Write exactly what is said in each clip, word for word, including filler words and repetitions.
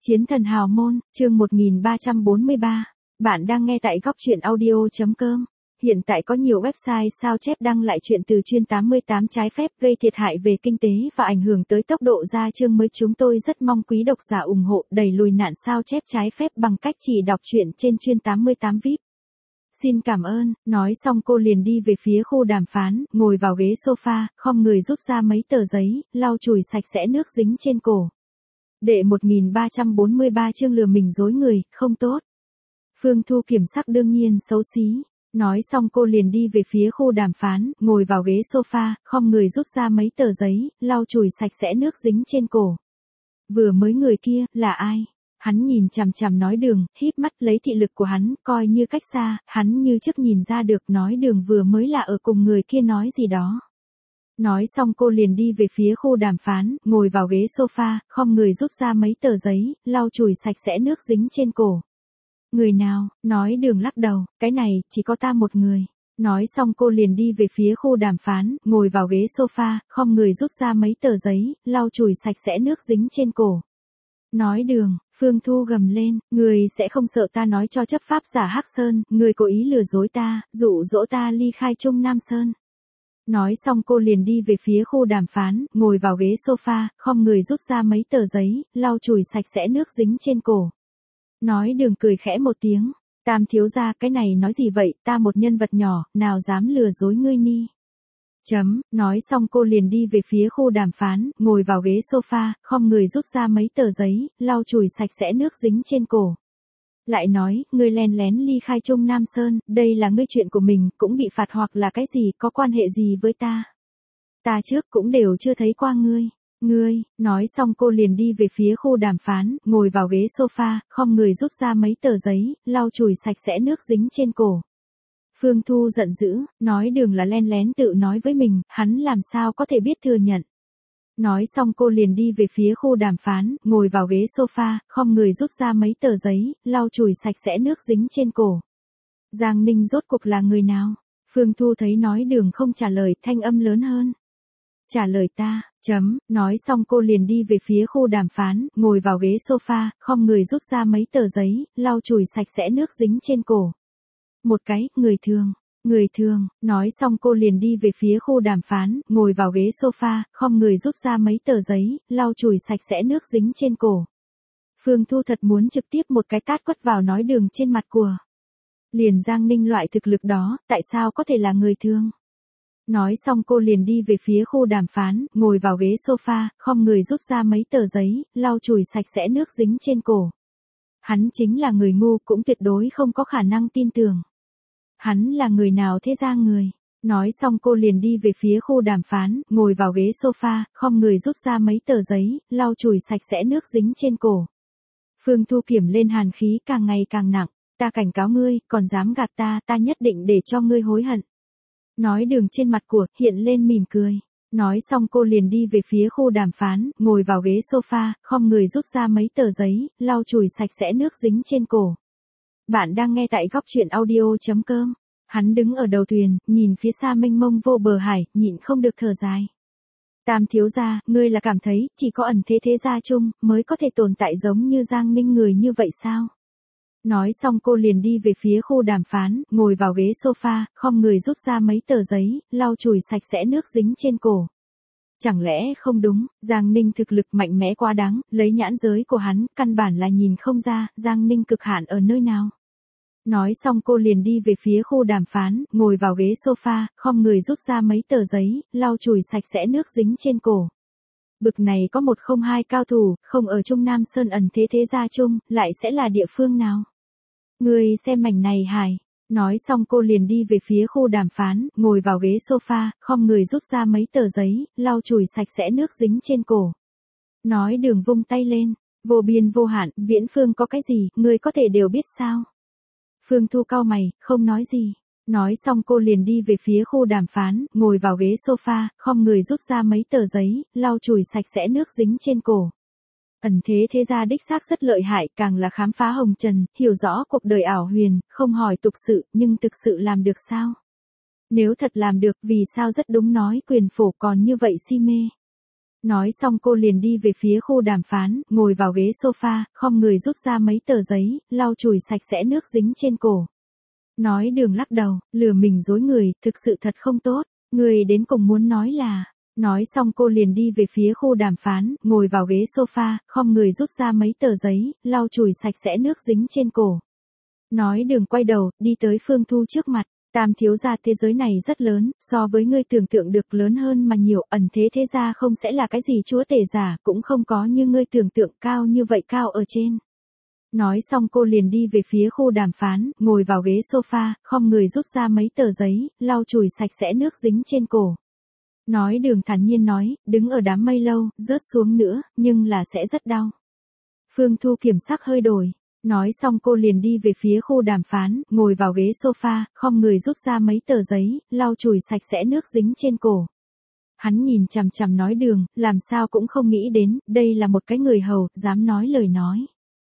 Chiến thần hào môn, chương một nghìn ba trăm bốn mươi ba. Bạn đang nghe tại góc truyện audio.com. Hiện tại có nhiều website sao chép đăng lại chuyện từ chuyên tám mươi tám trái phép gây thiệt hại về kinh tế và ảnh hưởng tới tốc độ ra chương mới. Chúng tôi rất mong quý độc giả ủng hộ đẩy lùi nạn sao chép trái phép bằng cách chỉ đọc truyện trên chuyên tám mươi tám vi ai pi. Xin cảm ơn, nói xong cô liền đi về phía khu đàm phán, ngồi vào ghế sofa, khom người rút ra mấy tờ giấy, lau chùi sạch sẽ nước dính trên cổ. Đệ một nghìn ba trăm bốn mươi ba chương lừa mình dối người, không tốt. Phương Thu kiểm sắc đương nhiên xấu xí. Nói xong cô liền đi về phía khu đàm phán, ngồi vào ghế sofa, khom người rút ra mấy tờ giấy, lau chùi sạch sẽ nước dính trên cổ. Vừa mới người kia, là ai? Hắn nhìn chằm chằm nói đường, híp mắt lấy thị lực của hắn, coi như cách xa, hắn như trước nhìn ra được nói đường vừa mới là ở cùng người kia nói gì đó. Nói xong cô liền đi về phía khu đàm phán, ngồi vào ghế sofa, khom người rút ra mấy tờ giấy, lau chùi sạch sẽ nước dính trên cổ. Người nào? Nói đường lắc đầu, cái này, chỉ có ta một người. Nói xong cô liền đi về phía khu đàm phán, ngồi vào ghế sofa, khom người rút ra mấy tờ giấy, lau chùi sạch sẽ nước dính trên cổ. Nói đường, Phương Thu gầm lên, người sẽ không sợ ta nói cho chấp pháp giả Hắc Sơn, người cố ý lừa dối ta, dụ dỗ ta ly khai Trung Nam Sơn. Nói xong cô liền đi về phía khu đàm phán, ngồi vào ghế sofa, khom người rút ra mấy tờ giấy, lau chùi sạch sẽ nước dính trên cổ. Nói đường cười khẽ một tiếng, Tam thiếu gia, cái này nói gì vậy, ta một nhân vật nhỏ, nào dám lừa dối ngươi ni. Chấm, nói xong cô liền đi về phía khu đàm phán, ngồi vào ghế sofa, khom người rút ra mấy tờ giấy, lau chùi sạch sẽ nước dính trên cổ. Lại nói, ngươi len lén ly khai Trung Nam Sơn, đây là ngươi chuyện của mình, cũng bị phạt hoặc là cái gì, có quan hệ gì với ta. Ta trước cũng đều chưa thấy qua ngươi. Ngươi, nói xong cô liền đi về phía khu đàm phán, ngồi vào ghế sofa, khom người rút ra mấy tờ giấy, lau chùi sạch sẽ nước dính trên cổ. Phương Thu giận dữ, nói đường là len lén tự nói với mình, hắn làm sao có thể biết thừa nhận. Nói xong cô liền đi về phía khu đàm phán, ngồi vào ghế sofa, khom người rút ra mấy tờ giấy, lau chùi sạch sẽ nước dính trên cổ. Giang Ninh rốt cuộc là người nào? Phương Thu thấy nói đường không trả lời, thanh âm lớn hơn. Trả lời ta, chấm, nói xong cô liền đi về phía khu đàm phán, ngồi vào ghế sofa, khom người rút ra mấy tờ giấy, lau chùi sạch sẽ nước dính trên cổ. Một cái, người thường, người thường, nói xong cô liền đi về phía khu đàm phán, ngồi vào ghế sofa, khom người rút ra mấy tờ giấy, lau chùi sạch sẽ nước dính trên cổ. Phương Thu thật muốn trực tiếp một cái tát quất vào nói đường trên mặt của. Liền Giang Ninh loại thực lực đó, tại sao có thể là người thường? Nói xong cô liền đi về phía khu đàm phán, ngồi vào ghế sofa, khom người rút ra mấy tờ giấy, lau chùi sạch sẽ nước dính trên cổ. Hắn chính là người ngu, cũng tuyệt đối không có khả năng tin tưởng. Hắn là người nào thế ra người? Nói xong cô liền đi về phía khu đàm phán, ngồi vào ghế sofa, khom người rút ra mấy tờ giấy, lau chùi sạch sẽ nước dính trên cổ. Phương Thu kiểm lên hàn khí càng ngày càng nặng, ta cảnh cáo ngươi, còn dám gạt ta, ta nhất định để cho ngươi hối hận. Nói đường trên mặt của, hiện lên mỉm cười. Nói xong cô liền đi về phía khu đàm phán, ngồi vào ghế sofa, khom người rút ra mấy tờ giấy, lau chùi sạch sẽ nước dính trên cổ. Bạn đang nghe tại góc truyện audio.com. Hắn đứng ở đầu thuyền, nhìn phía xa mênh mông vô bờ hải, nhịn không được thở dài. Tam thiếu gia, ngươi là cảm thấy, chỉ có ẩn thế thế gia chung, mới có thể tồn tại giống như Giang Ninh người như vậy sao? Nói xong cô liền đi về phía khu đàm phán, ngồi vào ghế sofa, khom người rút ra mấy tờ giấy, lau chùi sạch sẽ nước dính trên cổ. Chẳng lẽ không đúng, Giang Ninh thực lực mạnh mẽ quá đáng, lấy nhãn giới của hắn, căn bản là nhìn không ra, Giang Ninh cực hạn ở nơi nào. Nói xong cô liền đi về phía khu đàm phán, ngồi vào ghế sofa, khom người rút ra mấy tờ giấy, lau chùi sạch sẽ nước dính trên cổ. Bực này có một không hai cao thủ, không ở Trung Nam Sơn ẩn thế thế gia chung, lại sẽ là địa phương nào? Ngươi xem mảnh này hài. Nói xong cô liền đi về phía khu đàm phán, ngồi vào ghế sofa, khom người rút ra mấy tờ giấy, lau chùi sạch sẽ nước dính trên cổ. Nói đường vung tay lên, vô biên vô hạn, viễn phương có cái gì, ngươi có thể đều biết sao? Phương Thu cau mày, không nói gì. Nói xong cô liền đi về phía khu đàm phán, ngồi vào ghế sofa, khom người rút ra mấy tờ giấy, lau chùi sạch sẽ nước dính trên cổ. Ẩn thế thế gia đích xác rất lợi hại, càng là khám phá hồng trần, hiểu rõ cuộc đời ảo huyền, không hỏi tục sự, nhưng thực sự làm được sao? Nếu thật làm được, vì sao rất đúng nói quyền phổ còn như vậy si mê? Nói xong cô liền đi về phía khu đàm phán, ngồi vào ghế sofa, khom người rút ra mấy tờ giấy, lau chùi sạch sẽ nước dính trên cổ. Nói Đường lắc đầu, lừa mình dối người, thực sự thật không tốt. Người đến cùng muốn nói là. Nói xong cô liền đi về phía khu đàm phán, ngồi vào ghế sofa, khom người rút ra mấy tờ giấy, lau chùi sạch sẽ nước dính trên cổ. Nói Đường quay đầu, đi tới Phương Thu trước mặt. Tam thiếu gia, thế giới này rất lớn, so với ngươi tưởng tượng được lớn hơn mà nhiều, ẩn thế thế gia không sẽ là cái gì chúa tể giả, cũng không có như ngươi tưởng tượng cao như vậy cao ở trên. Nói xong cô liền đi về phía khu đàm phán, ngồi vào ghế sofa, khom người rút ra mấy tờ giấy, lau chùi sạch sẽ nước dính trên cổ. Nói Đường thản nhiên nói, đứng ở đám mây lâu, rớt xuống nữa, nhưng là sẽ rất đau. Phương Thu kiểm sắc hơi đổi. Nói xong cô liền đi về phía khu đàm phán, ngồi vào ghế sofa, khom người rút ra mấy tờ giấy, lau chùi sạch sẽ nước dính trên cổ. Hắn nhìn chằm chằm Nói Đường, làm sao cũng không nghĩ đến, đây là một cái người hầu, dám nói lời nói.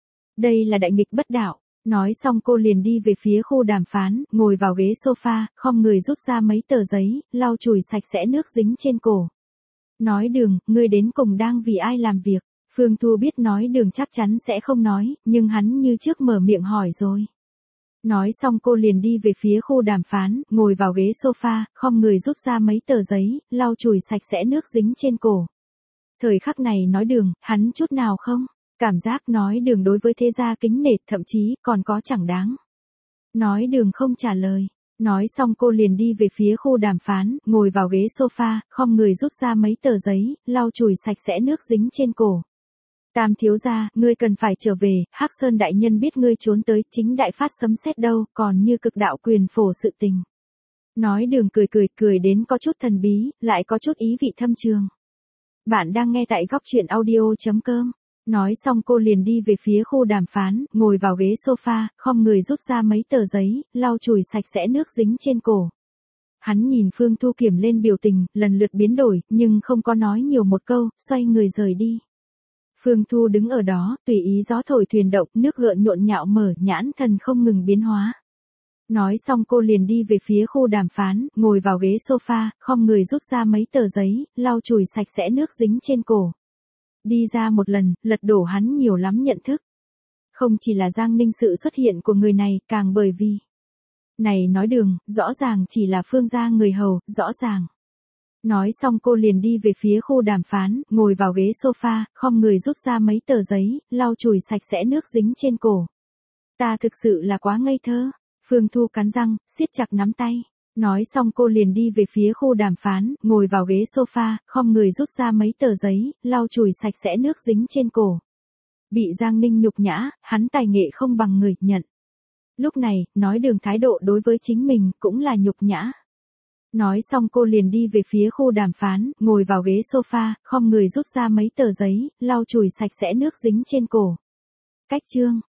Đây là đại nghịch bất đạo. Nói xong cô liền đi về phía khu đàm phán, ngồi vào ghế sofa, khom người rút ra mấy tờ giấy, lau chùi sạch sẽ nước dính trên cổ. Nói Đường, ngươi đến cùng đang vì ai làm việc? Phương Thu biết Nói Đường chắc chắn sẽ không nói, nhưng hắn như trước mở miệng hỏi rồi. Nói xong cô liền đi về phía khu đàm phán, ngồi vào ghế sofa, khom người rút ra mấy tờ giấy, lau chùi sạch sẽ nước dính trên cổ. Thời khắc này Nói Đường, hắn chút nào không? Cảm giác Nói Đường đối với thế gia kính nể, thậm chí còn có chẳng đáng. Nói Đường không trả lời. Nói xong cô liền đi về phía khu đàm phán, ngồi vào ghế sofa, khom người rút ra mấy tờ giấy, lau chùi sạch sẽ nước dính trên cổ. Tam thiếu gia, ngươi cần phải trở về, Hắc Sơn đại nhân biết ngươi trốn tới, chính đại phát sấm sét đâu, còn như cực đạo quyền phổ sự tình. Nói Đường cười cười, cười đến có chút thần bí, lại có chút ý vị thâm trường. Bạn đang nghe tại góc truyện audio chấm com. Nói xong cô liền đi về phía khu đàm phán, ngồi vào ghế sofa, khom người rút ra mấy tờ giấy, lau chùi sạch sẽ nước dính trên cổ. Hắn nhìn Phương Thu kiểm lên biểu tình, lần lượt biến đổi, nhưng không có nói nhiều một câu, xoay người rời đi. Phương Thu đứng ở đó, tùy ý gió thổi thuyền động, nước gợn nhộn nhạo mở, nhãn thần không ngừng biến hóa. Nói xong cô liền đi về phía khu đàm phán, ngồi vào ghế sofa, khom người rút ra mấy tờ giấy, lau chùi sạch sẽ nước dính trên cổ. Đi ra một lần, lật đổ hắn nhiều lắm nhận thức. Không chỉ là Giang Ninh sự xuất hiện của người này, càng bởi vì này Nói Đường, rõ ràng chỉ là Phương gia người hầu, rõ ràng. Nói xong cô liền đi về phía khu đàm phán, ngồi vào ghế sofa, khom người rút ra mấy tờ giấy, lau chùi sạch sẽ nước dính trên cổ. Ta thực sự là quá ngây thơ. Phương Thu cắn răng, siết chặt nắm tay. Nói xong cô liền đi về phía khu đàm phán, ngồi vào ghế sofa, khom người rút ra mấy tờ giấy, lau chùi sạch sẽ nước dính trên cổ. Bị Giang Ninh nhục nhã, hắn tài nghệ không bằng người, nhận. Lúc này, Nói Đường thái độ đối với chính mình cũng là nhục nhã. Nói xong cô liền đi về phía khu đàm phán, ngồi vào ghế sofa, khom người rút ra mấy tờ giấy, lau chùi sạch sẽ nước dính trên cổ. Cách chương